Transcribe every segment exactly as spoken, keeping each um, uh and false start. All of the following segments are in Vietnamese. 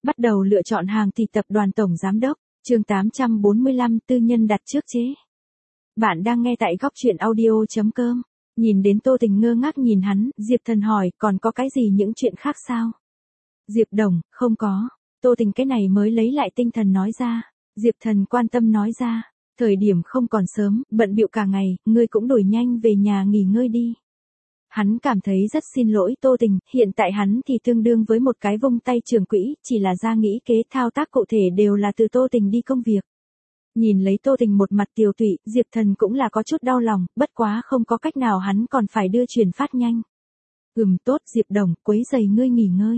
Bắt đầu lựa chọn hàng thì tập đoàn tổng giám đốc, chương tám trăm bốn mươi lăm tư nhân đặt trước chế. Bạn đang nghe tại góc truyện audio chấm com. Nhìn đến Tô Tình ngơ ngác nhìn hắn, Diệp Thần hỏi, còn có cái gì những chuyện khác sao? Diệp Đồng, không có. Tô Tình cái này mới lấy lại tinh thần nói ra. Diệp Thần quan tâm nói ra, thời điểm không còn sớm, bận bịu cả ngày, ngươi cũng đổi nhanh về nhà nghỉ ngơi đi. Hắn cảm thấy rất xin lỗi Tô Tình, hiện tại hắn thì tương đương với một cái vung tay trưởng quỹ, chỉ là ra nghĩ kế thao tác cụ thể đều là từ Tô Tình đi công việc. Nhìn lấy Tô Tình một mặt tiều tụy, Diệp Thần cũng là có chút đau lòng, bất quá không có cách nào hắn còn phải đưa truyền phát nhanh. Ừm tốt Diệp Đồng, quấy giày ngươi nghỉ ngơi.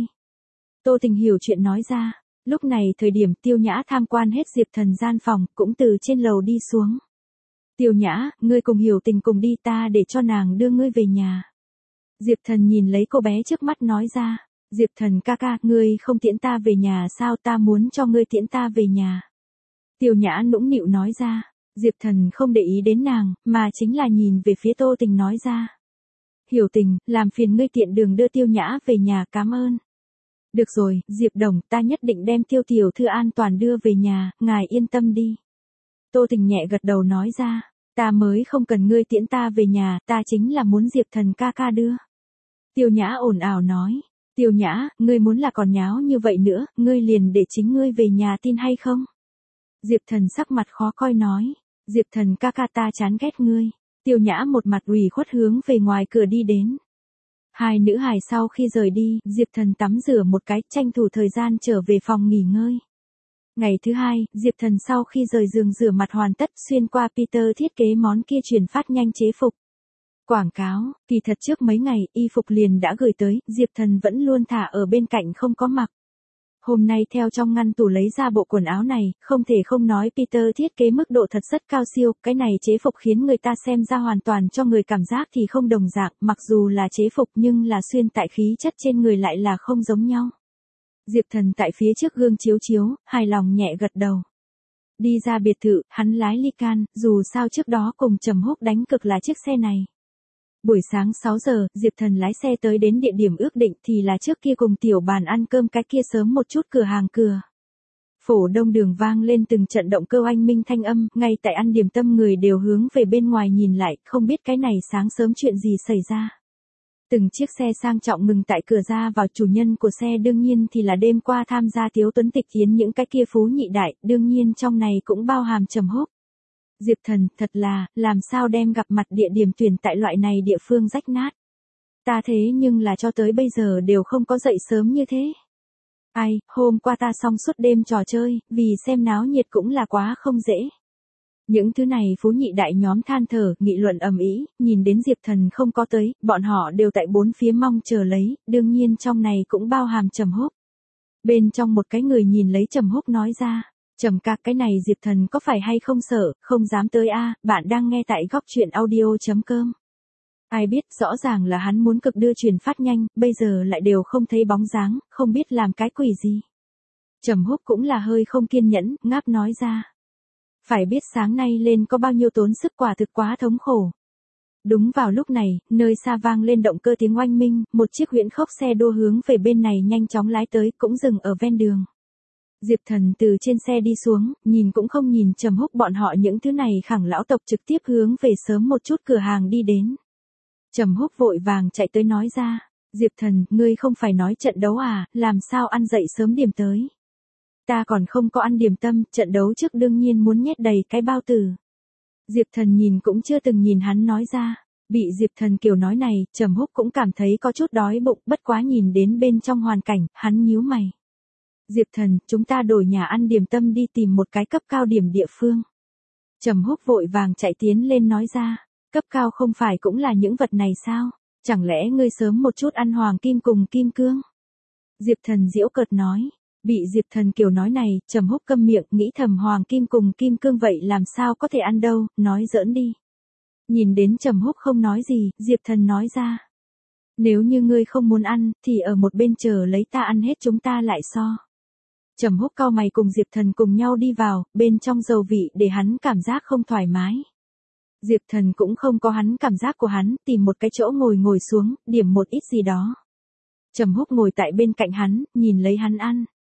Tô Tình hiểu chuyện nói ra, lúc này thời điểm Tiêu Nhã tham quan hết Diệp Thần gian phòng, cũng từ trên lầu đi xuống. Tiêu Nhã, ngươi cùng Hiểu Tình cùng đi ta để cho nàng đưa ngươi về nhà. Diệp Thần nhìn lấy cô bé trước mắt nói ra, Diệp Thần ca ca, ngươi không tiễn ta về nhà sao, ta muốn cho ngươi tiễn ta về nhà. Tiêu Nhã nũng nịu nói ra, Diệp Thần không để ý đến nàng, mà chính là nhìn về phía Tô Tình nói ra. Hiểu Tình, làm phiền ngươi tiện đường đưa Tiêu Nhã về nhà, cảm ơn. Được rồi, Diệp Đồng, ta nhất định đem Tiêu tiểu thư an toàn đưa về nhà, ngài yên tâm đi. Tô Tình nhẹ gật đầu nói ra, ta mới không cần ngươi tiễn ta về nhà, ta chính là muốn Diệp Thần ca ca đưa. Tiêu Nhã ồn ào nói, Tiêu Nhã, ngươi muốn là còn nháo như vậy nữa, ngươi liền để chính ngươi về nhà tin hay không? Diệp Thần sắc mặt khó coi nói, Diệp Thần ca ca ta chán ghét ngươi. Tiêu Nhã một mặt ủy khuất hướng về ngoài cửa đi đến. Hai nữ hài sau khi rời đi, Diệp Thần tắm rửa một cái, tranh thủ thời gian trở về phòng nghỉ ngơi. Ngày thứ hai, Diệp Thần sau khi rời giường rửa mặt hoàn tất, xuyên qua Peter thiết kế món kia truyền phát nhanh chế phục. Quảng cáo, kỳ thật trước mấy ngày, y phục liền đã gửi tới, Diệp Thần vẫn luôn thả ở bên cạnh không có mặc. Hôm nay theo trong ngăn tủ lấy ra bộ quần áo này, không thể không nói Peter thiết kế mức độ thật rất cao siêu, cái này chế phục khiến người ta xem ra hoàn toàn cho người cảm giác thì không đồng dạng, mặc dù là chế phục nhưng là xuyên tại khí chất trên người lại là không giống nhau. Diệp Thần tại phía trước gương chiếu chiếu, hài lòng nhẹ gật đầu. Đi ra biệt thự, hắn lái Lycan, dù sao trước đó cùng Trầm Húc đánh cực là chiếc xe này. Buổi sáng sáu giờ, Diệp Thần lái xe tới đến địa điểm ước định thì là trước kia cùng Tiểu Bàn ăn cơm cái kia sớm một chút cửa hàng cửa. Phổ Đông đường vang lên từng trận động cơ oanh minh thanh âm, ngay tại ăn điểm tâm người đều hướng về bên ngoài nhìn lại, không biết cái này sáng sớm chuyện gì xảy ra. Từng chiếc xe sang trọng ngừng tại cửa ra vào, chủ nhân của xe đương nhiên thì là đêm qua tham gia Tiếu Tuấn Tịch Yến những cái kia phú nhị đại, đương nhiên trong này cũng bao hàm Trầm Húc. Diệp Thần, thật là, làm sao đem gặp mặt địa điểm tuyển tại loại này địa phương rách nát. Ta thế nhưng là cho tới bây giờ đều không có dậy sớm như thế. Ai, hôm qua ta xong suốt đêm trò chơi, vì xem náo nhiệt cũng là quá không dễ. Những thứ này phú nhị đại nhóm than thở, nghị luận ầm ĩ, nhìn đến Diệp Thần không có tới, bọn họ đều tại bốn phía mong chờ lấy, đương nhiên trong này cũng bao hàm Trầm Húc. Bên trong một cái người nhìn lấy Trầm Húc nói ra. Trầm ca, cái này Diệp Thần có phải hay không sợ, không dám tới a, bạn đang nghe tại góc truyện audio chấm com. Ai biết, rõ ràng là hắn muốn cực đưa truyền phát nhanh, bây giờ lại đều không thấy bóng dáng, không biết làm cái quỷ gì. Trầm Húc cũng là hơi không kiên nhẫn, ngáp nói ra. Phải biết sáng nay lên có bao nhiêu tốn sức, quả thực quá thống khổ. Đúng vào lúc này, nơi xa vang lên động cơ tiếng oanh minh, một chiếc huyễn khốc xe đua hướng về bên này nhanh chóng lái tới, cũng dừng ở ven đường. Diệp Thần từ trên xe đi xuống, nhìn cũng không nhìn Trầm Húc bọn họ những thứ này khẳng lão tộc, trực tiếp hướng về sớm một chút cửa hàng đi đến. Trầm Húc vội vàng chạy tới nói ra, Diệp Thần, ngươi không phải nói trận đấu à, làm sao ăn dậy sớm điểm tới. Ta còn không có ăn điểm tâm, trận đấu trước đương nhiên muốn nhét đầy cái bao tử. Diệp Thần nhìn cũng chưa từng nhìn hắn nói ra, bị Diệp Thần kiểu nói này, Trầm Húc cũng cảm thấy có chút đói bụng, bất quá nhìn đến bên trong hoàn cảnh, hắn nhíu mày. Diệp Thần, chúng ta đổi nhà ăn điểm tâm đi, tìm một cái cấp cao điểm địa phương. Trầm Húc vội vàng chạy tiến lên nói ra, cấp cao không phải cũng là những vật này sao, chẳng lẽ ngươi sớm một chút ăn hoàng kim cùng kim cương. Diệp Thần giễu cợt nói, bị Diệp Thần kiểu nói này, Trầm Húc câm miệng, nghĩ thầm hoàng kim cùng kim cương vậy làm sao có thể ăn đâu, nói giỡn đi. Nhìn đến Trầm Húc không nói gì, Diệp Thần nói ra, nếu như ngươi không muốn ăn, thì ở một bên chờ lấy ta ăn hết chúng ta lại so. Trầm Húc cau mày cùng Diệp Thần cùng nhau đi vào, bên trong dầu vị để hắn cảm giác không thoải mái. Diệp Thần cũng không có hắn cảm giác của hắn, tìm một cái chỗ ngồi ngồi xuống, điểm một ít gì đó. Trầm Húc ngồi tại bên cạnh hắn, nhìn lấy hắn ăn.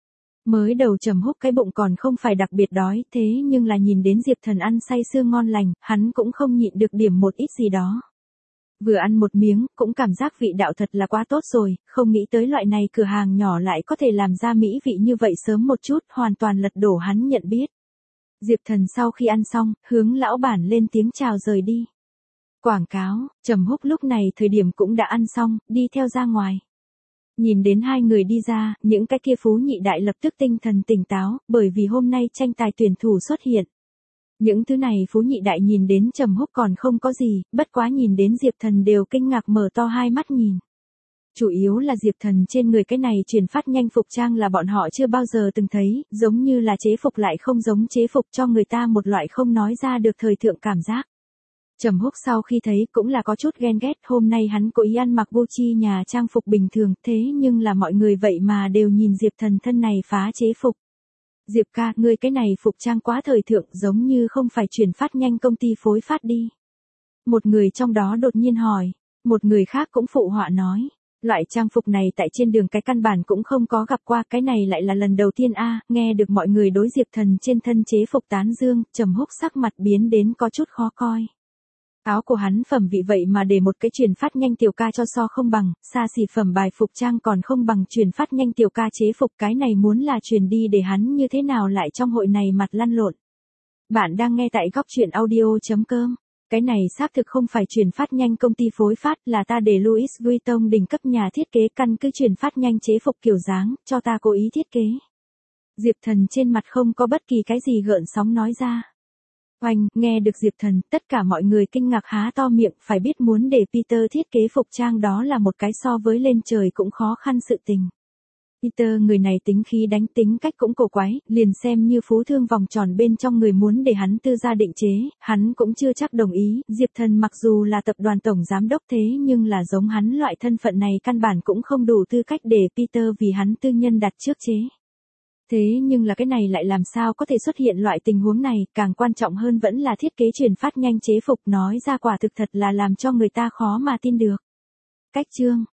Mới đầu Trầm Húc cái bụng còn không phải đặc biệt đói, thế nhưng là nhìn đến Diệp Thần ăn say sưa ngon lành, hắn cũng không nhịn được điểm một ít gì đó. Vừa ăn một miếng, cũng cảm giác vị đạo thật là quá tốt rồi, không nghĩ tới loại này cửa hàng nhỏ lại có thể làm ra mỹ vị như vậy sớm một chút, hoàn toàn lật đổ hắn nhận biết. Diệp Thần sau khi ăn xong, hướng lão bản lên tiếng chào rời đi. Quảng cáo, Trầm Húc lúc này thời điểm cũng đã ăn xong, đi theo ra ngoài. Nhìn đến hai người đi ra, những cái kia phú nhị đại lập tức tinh thần tỉnh táo, bởi vì hôm nay tranh tài tuyển thủ xuất hiện. Những thứ này phú nhị đại nhìn đến Trầm Húc còn không có gì, bất quá nhìn đến Diệp Thần đều kinh ngạc mở to hai mắt nhìn. Chủ yếu là Diệp Thần trên người cái này truyền phát nhanh phục trang là bọn họ chưa bao giờ từng thấy, giống như là chế phục lại không giống chế phục, cho người ta một loại không nói ra được thời thượng cảm giác. Trầm Húc sau khi thấy cũng là có chút ghen ghét, hôm nay hắn cố ý ăn mặc Gucci nhà trang phục bình thường, thế nhưng là mọi người vậy mà đều nhìn Diệp Thần thân này phá chế phục. Diệp ca, ngươi cái này phục trang quá thời thượng, giống như không phải chuyển phát nhanh công ty phối phát đi. Một người trong đó đột nhiên hỏi, một người khác cũng phụ họa nói, loại trang phục này tại trên đường cái căn bản cũng không có gặp qua, cái này lại là lần đầu tiên a. Nghe được mọi người đối Diệp Thần trên thân chế phục tán dương, Trầm Húc sắc mặt biến đến có chút khó coi. Áo của hắn phẩm vị vậy mà để một cái truyền phát nhanh tiểu ca cho so không bằng, xa xỉ phẩm bài phục trang còn không bằng truyền phát nhanh tiểu ca chế phục, cái này muốn là truyền đi để hắn như thế nào lại trong hội này mặt lăn lộn. Bạn đang nghe tại góc truyện audio chấm com. Cái này xác thực không phải truyền phát nhanh công ty phối phát, là ta để Louis Vuitton đỉnh cấp nhà thiết kế căn cứ truyền phát nhanh chế phục kiểu dáng, cho ta cố ý thiết kế. Diệp Thần trên mặt không có bất kỳ cái gì gợn sóng nói ra. Oanh, nghe được Diệp Thần, tất cả mọi người kinh ngạc há to miệng, phải biết muốn để Peter thiết kế phục trang đó là một cái so với lên trời cũng khó khăn sự tình. Peter người này tính khí đánh tính cách cũng cổ quái, liền xem như phú thương vòng tròn bên trong người muốn để hắn tư gia định chế, hắn cũng chưa chắc đồng ý. Diệp Thần mặc dù là tập đoàn tổng giám đốc thế nhưng là giống hắn loại thân phận này căn bản cũng không đủ tư cách để Peter vì hắn tư nhân đặt trước chế. Thế nhưng là cái này lại làm sao có thể xuất hiện loại tình huống này, càng quan trọng hơn vẫn là thiết kế truyền phát nhanh chế phục, nói ra quả thực thật là làm cho người ta khó mà tin được. Cách chương